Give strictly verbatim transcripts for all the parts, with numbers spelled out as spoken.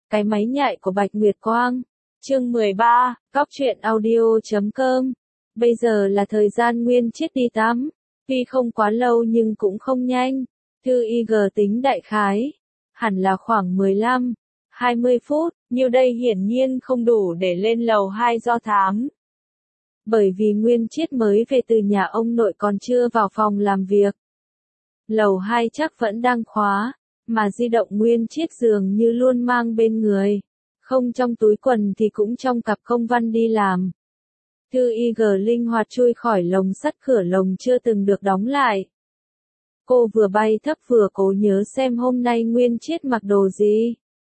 Cái máy nhại của Bạch Nguyệt Quang. Chương mười ba, Cóc truyện audio chấm com. Bây giờ là thời gian Nguyên Chiết đi tắm. Tuy không quá lâu nhưng cũng không nhanh. Thư i giê tính đại khái. Hẳn là khoảng mười lăm, hai mươi phút, như đây hiển nhiên không đủ để lên lầu hai do thám. Bởi vì Nguyên Chiết mới về từ nhà ông nội còn chưa vào phòng làm việc. Lầu hai chắc vẫn đang khóa, mà di động Nguyên Chiết dường như luôn mang bên người. Không trong túi quần thì cũng trong cặp công văn đi làm. Thư i giê linh hoạt chui khỏi lồng sắt, cửa lồng chưa từng được đóng lại. Cô vừa bay thấp vừa cố nhớ xem hôm nay Nguyên Chiết mặc đồ gì.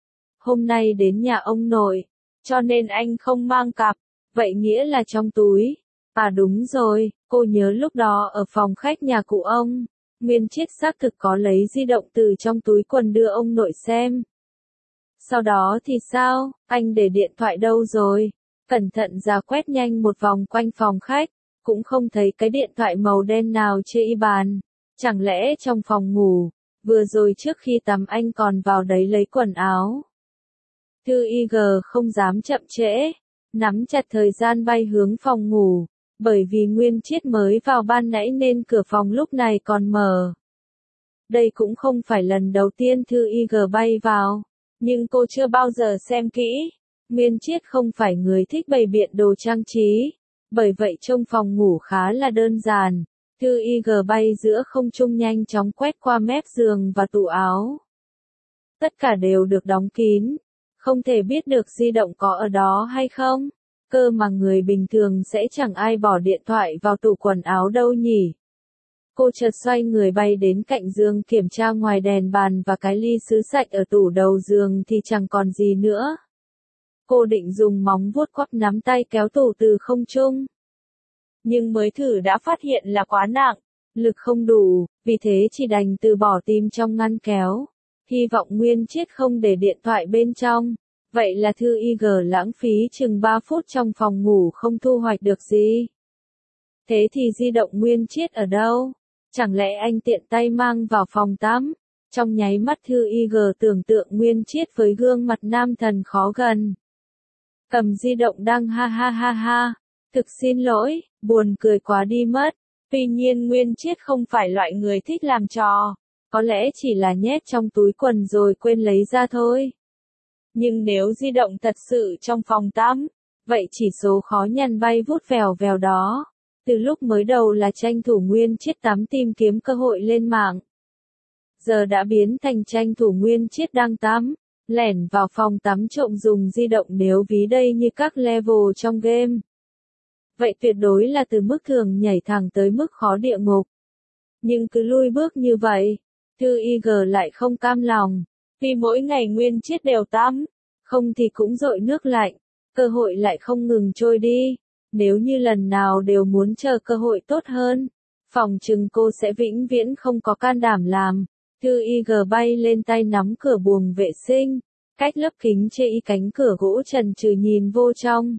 Hôm nay đến nhà ông nội, cho nên anh không mang cặp, vậy nghĩa là trong túi. À đúng rồi, cô nhớ lúc đó ở phòng khách nhà cụ ông, Nguyên Chiết xác thực có lấy di động từ trong túi quần đưa ông nội xem. Sau đó thì sao, anh để điện thoại đâu rồi? Cẩn thận ra quét nhanh một vòng quanh phòng khách, cũng không thấy cái điện thoại màu đen nào trên y bàn. Chẳng lẽ trong phòng ngủ, vừa rồi trước khi tắm anh còn vào đấy lấy quần áo? Thư i giê không dám chậm trễ, nắm chặt thời gian bay hướng phòng ngủ, bởi vì Nguyên Chiết mới vào ban nãy nên cửa phòng lúc này còn mở. Đây cũng không phải lần đầu tiên Thư i giê bay vào, nhưng cô chưa bao giờ xem kỹ. Nguyên Chiết không phải người thích bày biện đồ trang trí, bởi vậy trong phòng ngủ khá là đơn giản. Thư i giê bay giữa không trung nhanh chóng quét qua mép giường và tủ áo. Tất cả đều được đóng kín, không thể biết được di động có ở đó hay không. Cơ mà người bình thường sẽ chẳng ai bỏ điện thoại vào tủ quần áo đâu nhỉ. Cô chợt xoay người bay đến cạnh giường kiểm tra ngoài đèn bàn và cái ly sứ sạch ở tủ đầu giường thì chẳng còn gì nữa. Cô định dùng móng vuốt quắp nắm tay kéo tủ từ không trung. Nhưng mới thử đã phát hiện là quá nặng, lực không đủ, vì thế chỉ đành từ bỏ tìm trong ngăn kéo. Hy vọng Nguyên Chiết không để điện thoại bên trong. Vậy là Thư i giê lãng phí chừng ba phút trong phòng ngủ không thu hoạch được gì. Thế thì di động Nguyên Chiết ở đâu? Chẳng lẽ anh tiện tay mang vào phòng tắm? Trong nháy mắt Thư i giê tưởng tượng Nguyên Chiết với gương mặt nam thần khó gần. Cầm di động đang ha ha ha ha. Thực xin lỗi, buồn cười quá đi mất. Tuy nhiên Nguyên Chiết không phải loại người thích làm trò. Có lẽ chỉ là nhét trong túi quần rồi quên lấy ra thôi. Nhưng nếu di động thật sự trong phòng tắm, vậy chỉ số khó nhằn bay vút vèo vèo đó. Từ lúc mới đầu là tranh thủ Nguyên Chiết tắm tìm kiếm cơ hội lên mạng. Giờ đã biến thành tranh thủ Nguyên Chiết đang tắm, lẻn vào phòng tắm trộm dùng di động nếu ví đây như các level trong game. Vậy tuyệt đối là từ mức thường nhảy thẳng tới mức khó địa ngục. Nhưng cứ lui bước như vậy, Thư i giê lại không cam lòng. Vì mỗi ngày Nguyên Chiết đều tắm, không thì cũng dội nước lạnh, cơ hội lại không ngừng trôi đi. Nếu như lần nào đều muốn chờ cơ hội tốt hơn, phòng chừng cô sẽ vĩnh viễn không có can đảm làm. Thư i giê bay lên tay nắm cửa buồng vệ sinh, cách lớp kính chê y cánh cửa gỗ trần trừ nhìn vô trong.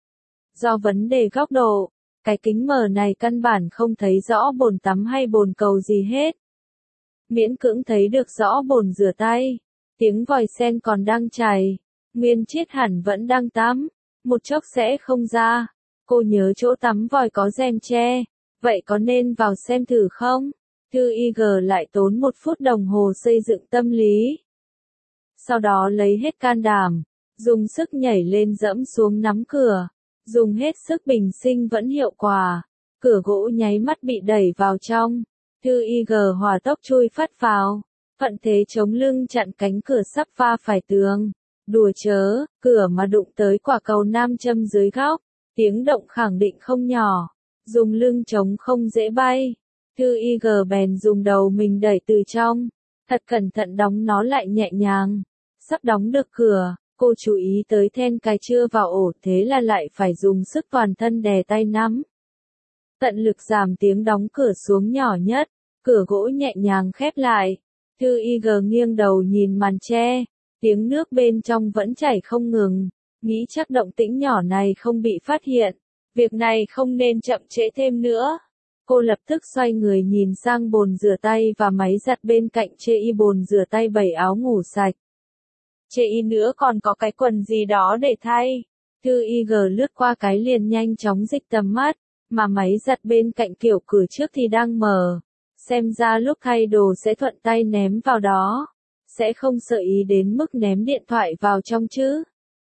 Do vấn đề góc độ, cái kính mờ này căn bản không thấy rõ bồn tắm hay bồn cầu gì hết. Miễn cưỡng thấy được rõ bồn rửa tay, tiếng vòi sen còn đang chảy, Nguyên Chiết hẳn vẫn đang tắm, một chốc sẽ không ra. Cô nhớ chỗ tắm vòi có rèm che, vậy có nên vào xem thử không? Thư i giê lại tốn một phút đồng hồ xây dựng tâm lý. Sau đó lấy hết can đảm, dùng sức nhảy lên dẫm xuống nắm cửa, dùng hết sức bình sinh vẫn hiệu quả. Cửa gỗ nháy mắt bị đẩy vào trong. Thư i giê hỏa tốc chui phát vào, thuận thế chống lưng chặn cánh cửa sắp va phải tường. Đùa chớ, cửa mà đụng tới quả cầu nam châm dưới góc, tiếng động khẳng định không nhỏ, dùng lưng chống không dễ bay. Thư i giê bèn dùng đầu mình đẩy từ trong, thật cẩn thận đóng nó lại nhẹ nhàng. Sắp đóng được cửa, cô chú ý tới then cài chưa vào ổ, thế là lại phải dùng sức toàn thân đè tay nắm. Tận lực giảm tiếng đóng cửa xuống nhỏ nhất, cửa gỗ nhẹ nhàng khép lại. Thư i giê nghiêng đầu nhìn màn che, tiếng nước bên trong vẫn chảy không ngừng, nghĩ chắc động tĩnh nhỏ này không bị phát hiện, việc này không nên chậm trễ thêm nữa. Cô lập tức xoay người nhìn sang bồn rửa tay và máy giặt bên cạnh chê y bồn rửa tay bày áo ngủ sạch. Chê y nữa còn có cái quần gì đó để thay. Thư y gờ lướt qua cái liền nhanh chóng dịch tầm mắt, mà máy giặt bên cạnh kiểu cửa trước thì đang mở. Xem ra lúc thay đồ sẽ thuận tay ném vào đó. Sẽ không sợ ý đến mức ném điện thoại vào trong chứ.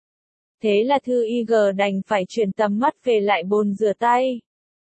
Thế là Thư y gờ đành phải chuyển tầm mắt về lại bồn rửa tay.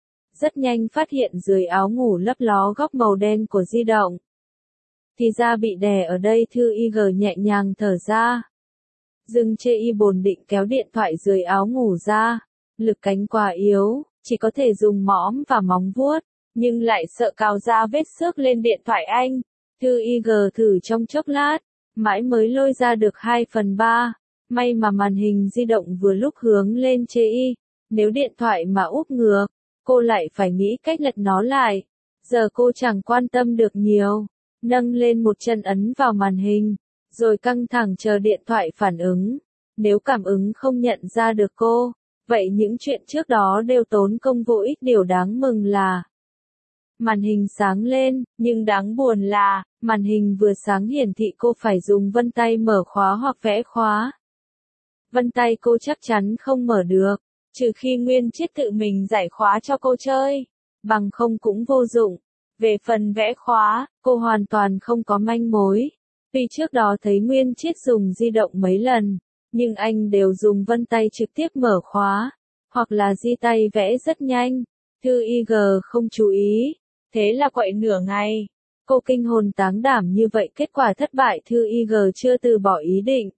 Rất nhanh phát hiện dưới áo ngủ lấp ló góc màu đen của di động. Thì ra bị đè ở đây. Thư y gờ nhẹ nhàng thở ra. Dừng chê y bồn định kéo điện thoại dưới áo ngủ ra. Lực cánh quá yếu, chỉ có thể dùng mõm và móng vuốt, nhưng lại sợ cào ra vết xước lên điện thoại anh. Thư y gờ thử trong chốc lát, mãi mới lôi ra được hai phần ba. May mà màn hình di động vừa lúc hướng lên chê y. Nếu điện thoại mà úp ngược, cô lại phải nghĩ cách lật nó lại. Giờ cô chẳng quan tâm được nhiều. Nâng lên một chân ấn vào màn hình, rồi căng thẳng chờ điện thoại phản ứng. Nếu cảm ứng không nhận ra được cô, vậy những chuyện trước đó đều tốn công vô ích. Điều đáng mừng là màn hình sáng lên, nhưng đáng buồn là, màn hình vừa sáng hiển thị cô phải dùng vân tay mở khóa hoặc vẽ khóa. Vân tay cô chắc chắn không mở được, trừ khi Nguyên Chiết tự mình giải khóa cho cô chơi, bằng không cũng vô dụng. Về phần vẽ khóa, cô hoàn toàn không có manh mối. Tuy trước đó thấy Nguyên Chiết dùng di động mấy lần, nhưng anh đều dùng vân tay trực tiếp mở khóa, hoặc là di tay vẽ rất nhanh. Thư y gờ không chú ý, thế là quậy nửa ngày. Cô kinh hồn táng đảm như vậy, kết quả thất bại. Thư y gờ chưa từ bỏ ý định.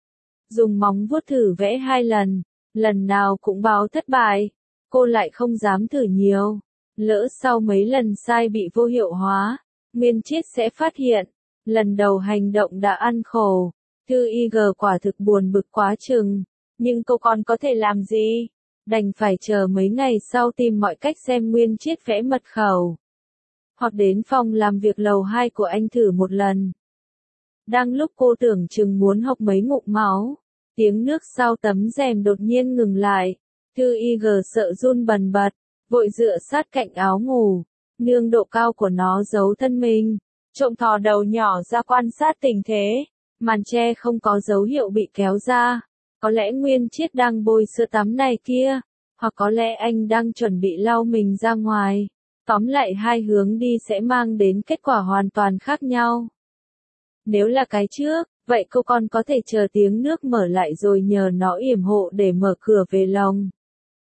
Dùng móng vuốt thử vẽ hai lần, lần nào cũng báo thất bại. Cô lại không dám thử nhiều. Lỡ sau mấy lần sai bị vô hiệu hóa, Nguyên Chiết sẽ phát hiện. Lần đầu hành động đã ăn khổ. Thư y gờ quả thực buồn bực quá chừng. Nhưng cô còn có thể làm gì? Đành phải chờ mấy ngày sau tìm mọi cách xem Nguyên Chiết vẽ mật khẩu. Hoặc đến phòng làm việc lầu hai của anh thử một lần. Đang lúc cô tưởng chừng muốn hộc mấy ngụm máu, tiếng nước sau tấm rèm đột nhiên ngừng lại. Thư y gờ sợ run bần bật, vội dựa sát cạnh áo ngủ. Nương độ cao của nó giấu thân mình, trộm thò đầu nhỏ ra quan sát tình thế. Màn che không có dấu hiệu bị kéo ra. Có lẽ Nguyên Chiết đang bôi sữa tắm này kia, hoặc có lẽ anh đang chuẩn bị lau mình ra ngoài. Tóm lại hai hướng đi sẽ mang đến kết quả hoàn toàn khác nhau. Nếu là cái trước, vậy cô còn có thể chờ tiếng nước mở lại rồi nhờ nó yểm hộ để mở cửa về lồng.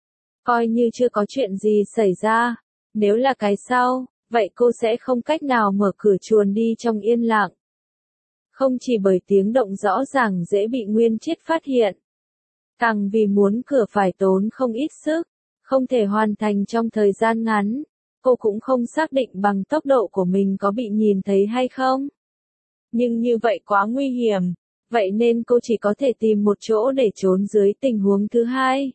Coi như chưa có chuyện gì xảy ra. Nếu là cái sau, vậy cô sẽ không cách nào mở cửa chuồn đi trong yên lặng. Không chỉ bởi tiếng động rõ ràng dễ bị Nguyên Chiết phát hiện, càng vì muốn cửa phải tốn không ít sức, không thể hoàn thành trong thời gian ngắn. Cô cũng không xác định bằng tốc độ của mình có bị nhìn thấy hay không. Nhưng như vậy quá nguy hiểm, vậy nên cô chỉ có thể tìm một chỗ để trốn dưới tình huống thứ hai.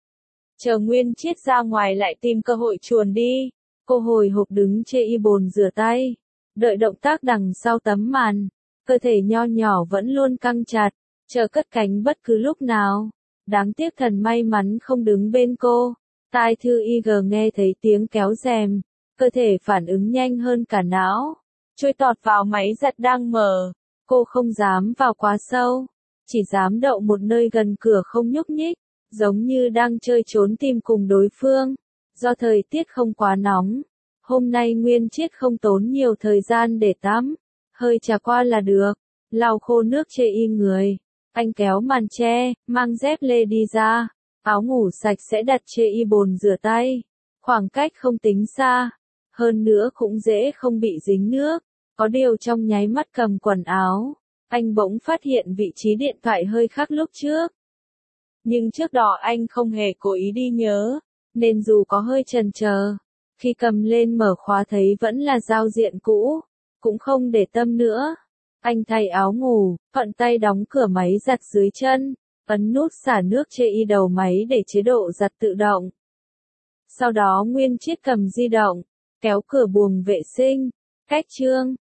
Chờ Nguyên Chiết ra ngoài lại tìm cơ hội chuồn đi. Cô hồi hộp đứng chê y bồn rửa tay, đợi động tác đằng sau tấm màn. Cơ thể nho nhỏ vẫn luôn căng chặt, chờ cất cánh bất cứ lúc nào. Đáng tiếc thần may mắn không đứng bên cô. Tai Thư y gờ nghe thấy tiếng kéo rèm, cơ thể phản ứng nhanh hơn cả não, trôi tọt vào máy giặt đang mở. Cô không dám vào quá sâu, chỉ dám đậu một nơi gần cửa không nhúc nhích, giống như đang chơi trốn tìm cùng đối phương. Do thời tiết không quá nóng, hôm nay Nguyên Chiết không tốn nhiều thời gian để tắm, hơi trà qua là được. Lau khô nước chê y người, anh kéo màn che, mang dép lê đi ra. Áo ngủ sạch sẽ đặt chê y bồn rửa tay, khoảng cách không tính xa, hơn nữa cũng dễ không bị dính nước. Có điều trong nháy mắt cầm quần áo, anh bỗng phát hiện vị trí điện thoại hơi khác lúc trước. Nhưng trước đó anh không hề cố ý đi nhớ, nên dù có hơi chần chờ, khi cầm lên mở khóa thấy vẫn là giao diện cũ, cũng không để tâm nữa. Anh thay áo ngủ, thuận tay đóng cửa máy giặt dưới chân, ấn nút xả nước chê y đầu máy để chế độ giặt tự động. Sau đó Nguyên Chiết cầm di động, kéo cửa buồng vệ sinh, cách chương.